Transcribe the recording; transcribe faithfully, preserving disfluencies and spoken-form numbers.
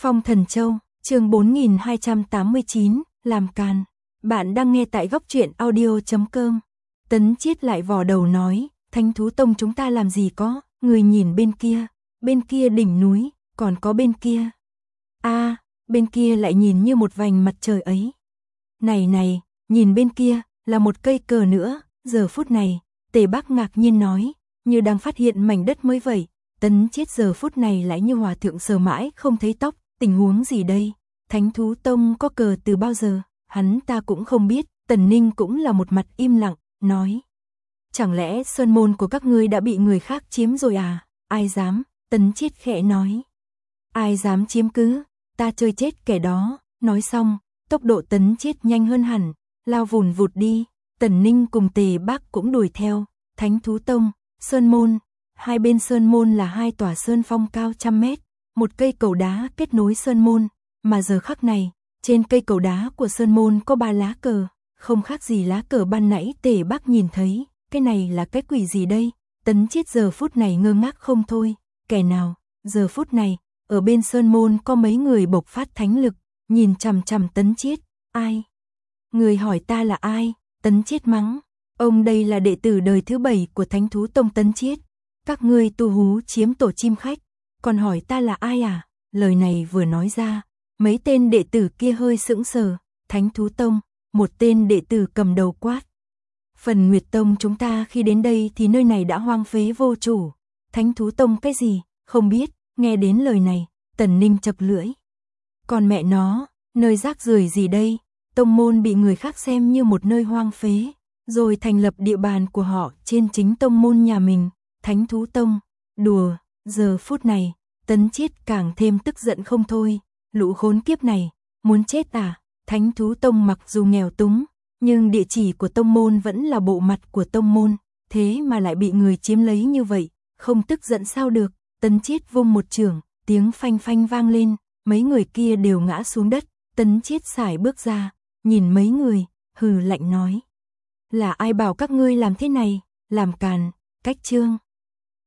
Phong Thần Châu, chương bốn nghìn hai trăm tám mươi chín, làm càn. Bạn đang nghe tại góc truyện audio chấm com. Tấn Chiết lại vò đầu nói, Thánh Thú Tông chúng ta làm gì có, người nhìn bên kia, bên kia đỉnh núi, còn có bên kia. A, à, bên kia lại nhìn như một vành mặt trời ấy. Này này, nhìn bên kia, là một cây cờ nữa, giờ phút này, Tề Bác ngạc nhiên nói, như đang phát hiện mảnh đất mới vậy. Tấn Chiết giờ phút này lại như hòa thượng sờ mãi không thấy tóc, tình huống gì đây? Thánh Thú Tông có cờ từ bao giờ? Hắn ta cũng không biết. Tần Ninh cũng là một mặt im lặng, nói. Chẳng lẽ sơn môn của các ngươi đã bị người khác chiếm rồi à? Ai dám? Tấn Chiết khẽ nói. Ai dám chiếm cứ? Ta chơi chết kẻ đó. Nói xong, tốc độ Tấn Chiết nhanh hơn hẳn, lao vùn vụt đi. Tần Ninh cùng Tề Bác cũng đuổi theo. Thánh Thú Tông, sơn môn. Hai bên sơn môn là hai tòa sơn phong cao trăm mét, một cây cầu đá kết nối sơn môn, mà giờ khắc này, trên cây cầu đá của sơn môn có ba lá cờ, không khác gì lá cờ ban nãy Tề Bác nhìn thấy, cái này là cái quỷ gì đây? Tấn Chiết giờ phút này ngơ ngác không thôi, kẻ nào? Giờ phút này, ở bên sơn môn có mấy người bộc phát thánh lực, nhìn chằm chằm Tấn Chiết, ai? Người hỏi ta là ai? Tấn Chiết mắng, ông đây là đệ tử đời thứ bảy của Thánh Thú Tông Tấn Chiết. Các ngươi tu hú chiếm tổ chim khách, còn hỏi ta là ai à? Lời này vừa nói ra, mấy tên đệ tử kia hơi sững sờ. Thánh Thú Tông, một tên đệ tử cầm đầu quát. Phần Nguyệt Tông chúng ta khi đến đây thì nơi này đã hoang phế vô chủ. Thánh Thú Tông cái gì? Không biết. Nghe đến lời này, Tần Ninh chập lưỡi. Còn mẹ nó, nơi rác rưởi gì đây? Tông môn bị người khác xem như một nơi hoang phế, rồi thành lập địa bàn của họ trên chính tông môn nhà mình. Thánh Thú Tông, đùa, giờ phút này, Tấn Chiết càng thêm tức giận không thôi, lũ khốn kiếp này, muốn chết à? Thánh Thú Tông mặc dù nghèo túng, nhưng địa chỉ của tông môn vẫn là bộ mặt của tông môn, thế mà lại bị người chiếm lấy như vậy, không tức giận sao được? Tấn Chiết vung một chưởng, tiếng phanh phanh vang lên, mấy người kia đều ngã xuống đất, Tấn Chiết sải bước ra, nhìn mấy người, hừ lạnh nói. Là ai bảo các ngươi làm thế này, làm càn, cách chương.